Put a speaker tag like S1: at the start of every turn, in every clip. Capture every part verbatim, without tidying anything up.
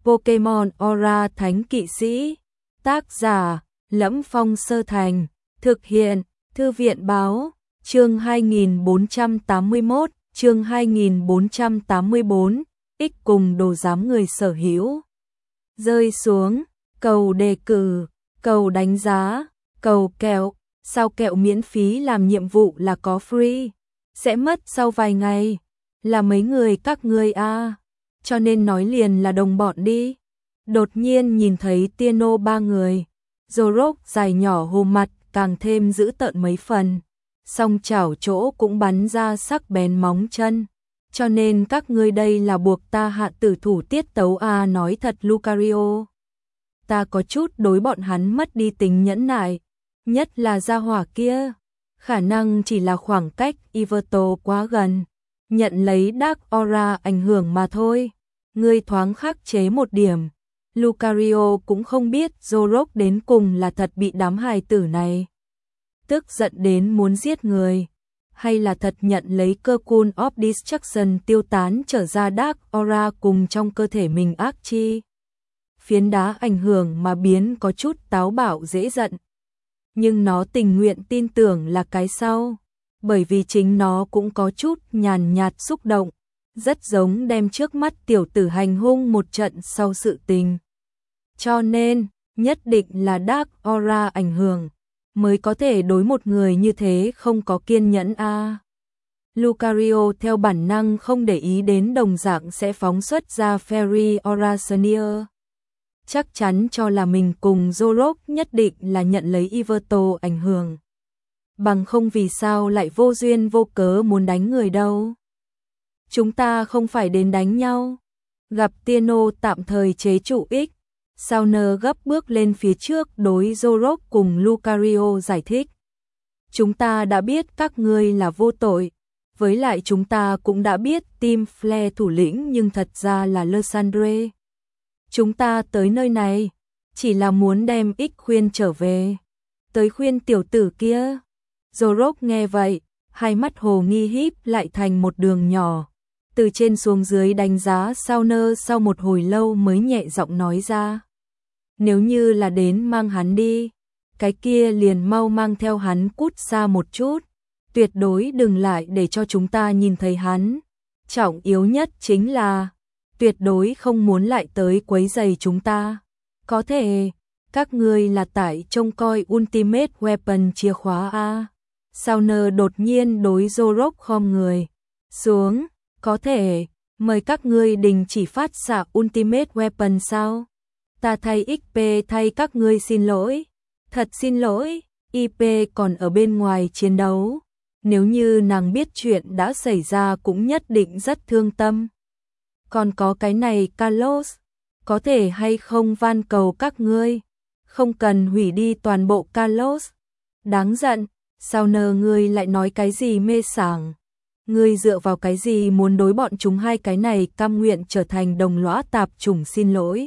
S1: Pokemon Aura Thánh Kỵ Sĩ. Tác giả: Lẫm Phong Sơ Thành. Thực hiện: Thư viện Báo. Chương hai nghìn bốn trăm tám mươi mốt, chương hai nghìn bốn trăm tám mươi bốn, X cùng đồ giám người sở hữu. Rơi xuống, cầu đề cử, cầu đánh giá, cầu kẹo, sao kẹo miễn phí làm nhiệm vụ là có free, sẽ mất sau vài ngày, là mấy người các ngươi a, à. Cho nên nói liền là đồng bọn đi. Đột nhiên nhìn thấy Tino ba người, Zorok dài nhỏ hù mặt càng thêm dữ tợn mấy phần, song chảo chỗ cũng bắn ra sắc bén móng chân. Cho nên các ngươi đây là buộc ta hạ tử thủ tiết tấu à, nói thật Lucario. Ta có chút đối bọn hắn mất đi tính nhẫn nại, nhất là gia hỏa kia. Khả năng chỉ là khoảng cách Iverto quá gần, nhận lấy Dark Aura ảnh hưởng mà thôi. Ngươi thoáng khắc chế một điểm. Lucario cũng không biết Zorok đến cùng là thật bị đám hài tử này tức giận đến muốn giết người, hay là thật nhận lấy cơ Cool of Destruction tiêu tán trở ra Dark Aura cùng trong cơ thể mình ác chi. Phiến đá ảnh hưởng mà biến có chút táo bạo dễ giận. Nhưng nó tình nguyện tin tưởng là cái sau, bởi vì chính nó cũng có chút nhàn nhạt xúc động, rất giống đem trước mắt tiểu tử hành hung một trận sau sự tình. Cho nên, nhất định là Dark Aura ảnh hưởng, mới có thể đối một người như thế không có kiên nhẫn a. À. Lucario theo bản năng không để ý đến đồng dạng sẽ phóng xuất ra Fairy Aura Senior. Chắc chắn cho là mình cùng Zorok nhất định là nhận lấy Iverto ảnh hưởng. Bằng không vì sao lại vô duyên vô cớ muốn đánh người đâu. Chúng ta không phải đến đánh nhau. Gặp Tino tạm thời chế trụ X, Sauner gấp bước lên phía trước đối Zorok cùng Lucario giải thích. Chúng ta đã biết các ngươi là vô tội, với lại chúng ta cũng đã biết Team Flare thủ lĩnh nhưng thật ra là Lysandre. Chúng ta tới nơi này, chỉ là muốn đem X khuyên trở về. Tới khuyên tiểu tử kia. Zorok nghe vậy, hai mắt hồ nghi híp lại thành một đường nhỏ. Từ trên xuống dưới đánh giá Sauner sau một hồi lâu mới nhẹ giọng nói ra. Nếu như là đến mang hắn đi, cái kia liền mau mang theo hắn cút xa một chút. Tuyệt đối đừng lại để cho chúng ta nhìn thấy hắn. Trọng yếu nhất chính là tuyệt đối không muốn lại tới quấy rầy chúng ta. Có thể, các ngươi là tại trông coi Ultimate Weapon chìa khóa a. Sauner đột nhiên đối Zorok khom người xuống. Có thể, mời các ngươi đình chỉ phát xạ Ultimate Weapon sao? Ta thay ích pê thay các ngươi xin lỗi. Thật xin lỗi, i pê còn ở bên ngoài chiến đấu. Nếu như nàng biết chuyện đã xảy ra cũng nhất định rất thương tâm. Còn có cái này Carlos, có thể hay không van cầu các ngươi, không cần hủy đi toàn bộ Carlos. Đáng giận, sao nờ ngươi lại nói cái gì mê sảng? Ngươi dựa vào cái gì muốn đối bọn chúng hai cái này cam nguyện trở thành đồng lõa tạp chủng xin lỗi?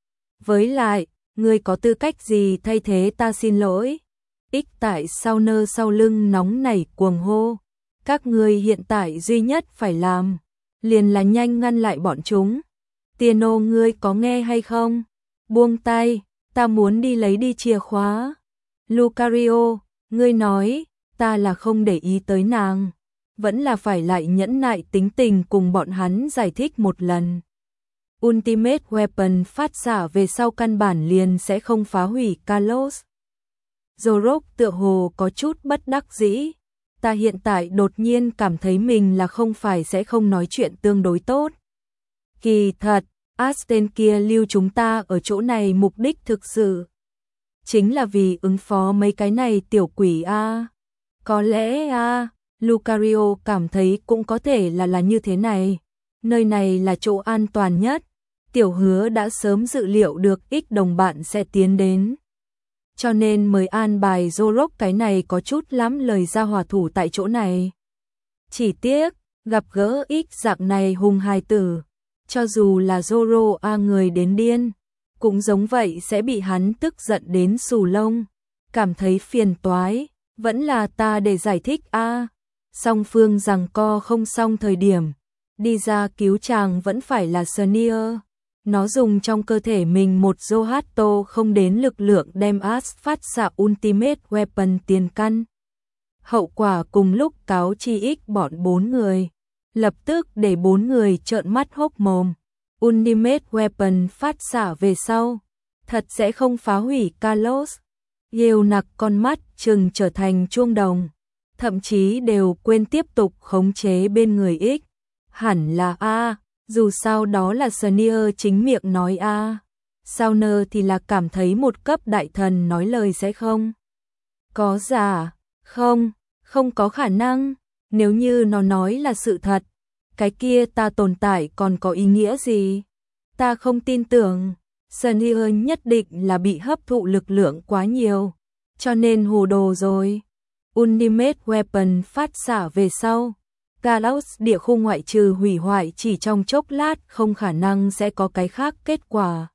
S1: Với lại, ngươi có tư cách gì thay thế ta xin lỗi? Ích tại sao nơ sau lưng nóng nảy cuồng hô. Các ngươi hiện tại duy nhất phải làm, liền là nhanh ngăn lại bọn chúng. Tino ngươi có nghe hay không? Buông tay, ta muốn đi lấy đi chìa khóa. Lucario, ngươi nói, ta là không để ý tới nàng. Vẫn là phải lại nhẫn nại tính tình cùng bọn hắn giải thích một lần. Ultimate Weapon phát xạ về sau căn bản liền sẽ không phá hủy Carlos. Zorok tựa hồ có chút bất đắc dĩ. Ta hiện tại đột nhiên cảm thấy mình là không phải sẽ không nói chuyện tương đối tốt. Kỳ thật, Asten kia lưu chúng ta ở chỗ này mục đích thực sự chính là vì ứng phó mấy cái này tiểu quỷ a. Có lẽ a, Lucario cảm thấy cũng có thể là là như thế này. Nơi này là chỗ an toàn nhất. Tiểu Hứa đã sớm dự liệu được ít đồng bạn sẽ tiến đến. Cho nên mới an bài Zorok cái này có chút lắm lời ra hòa thủ tại chỗ này. Chỉ tiếc, gặp gỡ ít dạng này hung hài tử. Cho dù là Zoro a người đến điên, cũng giống vậy sẽ bị hắn tức giận đến xù lông. Cảm thấy phiền toái, vẫn là ta để giải thích a. Song phương giằng co không xong thời điểm, đi ra cứu chàng vẫn phải là Senior. Nó dùng trong cơ thể mình một Zohato không đến lực lượng đem Ash phát xạ Ultimate Weapon tiền căn. Hậu quả cùng lúc cáo chi ích bọn bốn người. Lập tức để bốn người trợn mắt hốc mồm. Ultimate Weapon phát xạ về sau. Thật sẽ không phá hủy Carlos. Yale nặc con mắt chừng trở thành chuông đồng. Thậm chí đều quên tiếp tục khống chế bên người ích. Hẳn là A, dù sao đó là Sneer chính miệng nói A. Sauner thì là cảm thấy một cấp đại thần nói lời sẽ không. Có giả, không, không có khả năng. Nếu như nó nói là sự thật, cái kia ta tồn tại còn có ý nghĩa gì? Ta không tin tưởng. Sneer nhất định là bị hấp thụ lực lượng quá nhiều, cho nên hồ đồ rồi. Ultimate Weapon phát xạ về sau. Galaxy địa khu ngoại trừ hủy hoại chỉ trong chốc lát không khả năng sẽ có cái khác kết quả.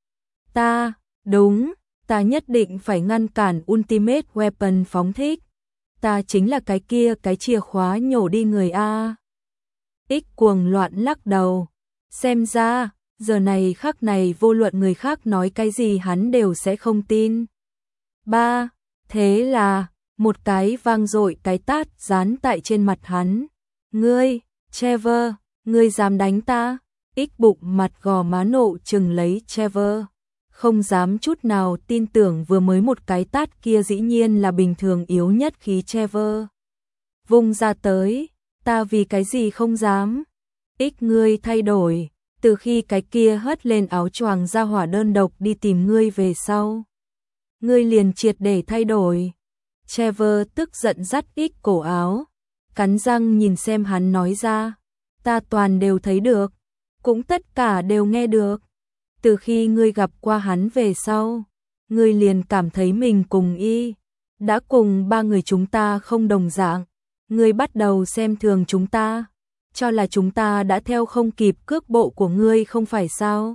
S1: Ta, đúng, ta nhất định phải ngăn cản Ultimate Weapon phóng thích. Ta chính là cái kia cái chìa khóa nhổ đi người A. Ích cuồng loạn lắc đầu. Xem ra, giờ này khắc này vô luận người khác nói cái gì hắn đều sẽ không tin. Ba, thế là, một cái vang dội cái tát dán tại trên mặt hắn. Ngươi, Trevor, ngươi dám đánh ta? Ích bụng mặt gò má nộ chừng lấy Trevor. Không dám chút nào tin tưởng vừa mới một cái tát kia dĩ nhiên là bình thường yếu nhất khí Trevor. Vung ra tới, ta vì cái gì không dám? Ích ngươi thay đổi, từ khi cái kia hất lên áo choàng ra hỏa đơn độc đi tìm ngươi về sau. Ngươi liền triệt để thay đổi. Trevor tức giận dắt Ích cổ áo, cắn răng nhìn xem hắn nói ra. Ta toàn đều thấy được, cũng tất cả đều nghe được. Từ khi ngươi gặp qua hắn về sau, ngươi liền cảm thấy mình cùng y, đã cùng ba người chúng ta không đồng dạng. Ngươi bắt đầu xem thường chúng ta, cho là chúng ta đã theo không kịp cước bộ của ngươi không phải sao?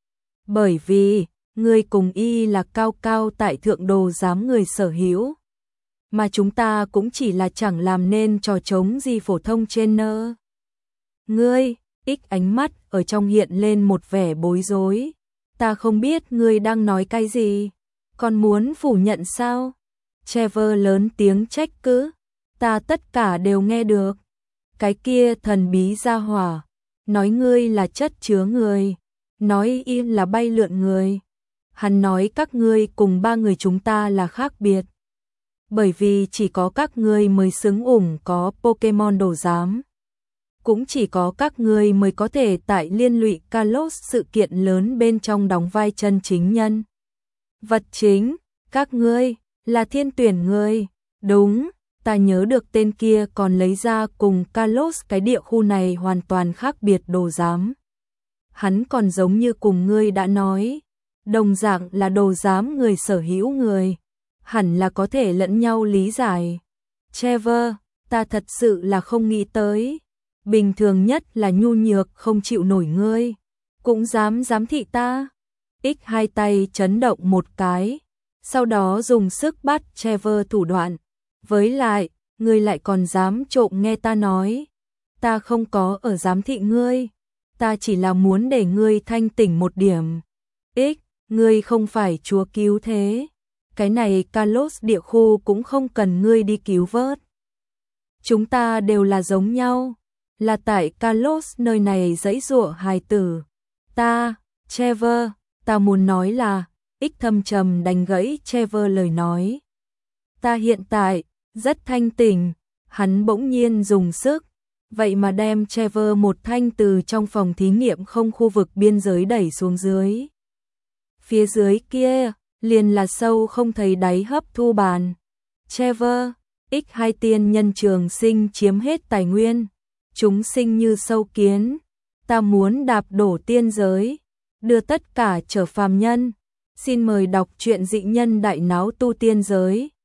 S1: Bởi vì, ngươi cùng y là cao cao tại thượng đồ giám người sở hữu, mà chúng ta cũng chỉ là chẳng làm nên trò trống gì phổ thông trên nơ. Ngươi, Ích ánh mắt ở trong hiện lên một vẻ bối rối. Ta không biết ngươi đang nói cái gì, còn muốn phủ nhận sao? Trevor lớn tiếng trách cứ. Ta tất cả đều nghe được. Cái kia thần bí gia hỏa, nói ngươi là chất chứa người, nói y là bay lượn người. Hắn nói các ngươi cùng ba người chúng ta là khác biệt. Bởi vì chỉ có các ngươi mới xứng ủng có Pokemon đồ giám. Cũng chỉ có các ngươi mới có thể tại liên lụy Kalos sự kiện lớn bên trong đóng vai chân chính nhân. Vật chính, các ngươi, là thiên tuyển ngươi. Đúng, ta nhớ được tên kia còn lấy ra cùng Kalos cái địa khu này hoàn toàn khác biệt đồ giám. Hắn còn giống như cùng ngươi đã nói, đồng dạng là đồ giám người sở hữu người. Hẳn là có thể lẫn nhau lý giải. Trevor, ta thật sự là không nghĩ tới. Bình thường nhất là nhu nhược không chịu nổi ngươi, cũng dám giám thị ta. Ích hai tay chấn động một cái, sau đó dùng sức bắt Trevor thủ đoạn. Với lại, ngươi lại còn dám trộm nghe ta nói. Ta không có ở giám thị ngươi, ta chỉ là muốn để ngươi thanh tỉnh một điểm. Ích, ngươi không phải chúa cứu thế. Cái này Kalos địa khu cũng không cần ngươi đi cứu vớt. Chúng ta đều là giống nhau. Là tại Kalos nơi này dãy dụa hài tử. Ta, Trevor, ta muốn nói là, Ích thâm trầm đánh gãy Trevor lời nói. Ta hiện tại, rất thanh tỉnh, hắn bỗng nhiên dùng sức, vậy mà đem Trevor một thanh từ trong phòng thí nghiệm không khu vực biên giới đẩy xuống dưới. Phía dưới kia, liền là sâu không thấy đáy hấp thu bàn. Trevor, Ích hai tiên nhân trường sinh chiếm hết tài nguyên. Chúng sinh như sâu kiến, ta muốn đạp đổ tiên giới, đưa tất cả trở phàm nhân. Xin mời đọc truyện dị nhân đại náo tu tiên giới.